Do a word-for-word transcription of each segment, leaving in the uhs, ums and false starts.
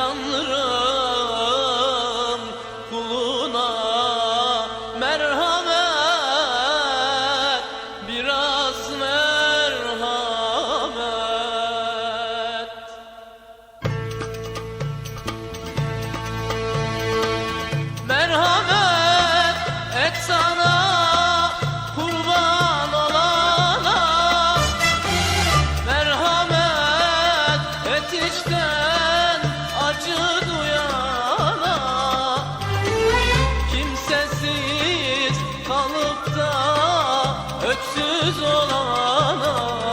Tanrım kuluna merhamet, biraz merhamet. Merhamet et sana kurban olana, merhamet et içten acı duyana, kimsesiz kalıp da öksüz olana.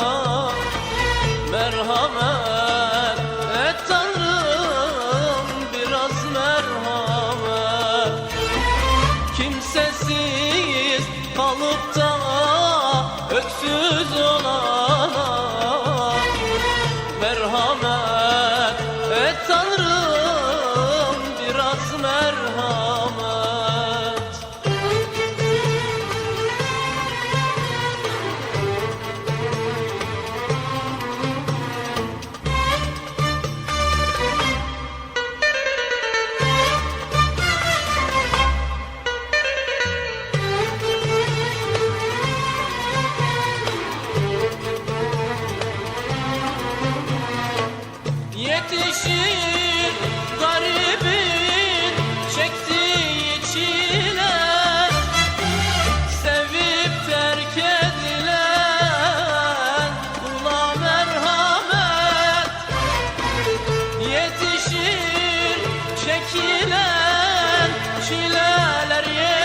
Merhamet et Tanrım, biraz merhamet. Kimsesiz kalıp da öksüz olana, merhamet et Tanrım, biraz merhamet. Yetişir garibin çektiği çile, sevip terk edilen kula merhamet. Yetişir çekilen çileler